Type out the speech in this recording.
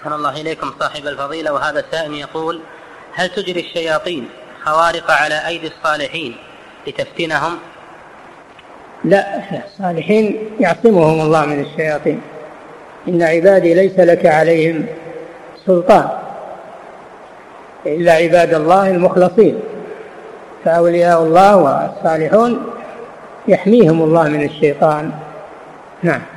أحسن الله إليكم صاحب الفضيلة. وهذا سائل يقول: هل تجري الشياطين خوارق على أيدي الصالحين لتفتنهم؟ لا، الصالحين يعصمهم الله من الشياطين. إن عبادي ليس لك عليهم سلطان إلا عباد الله المخلصين، فأولياء الله والصالحون يحميهم الله من الشيطان. نعم.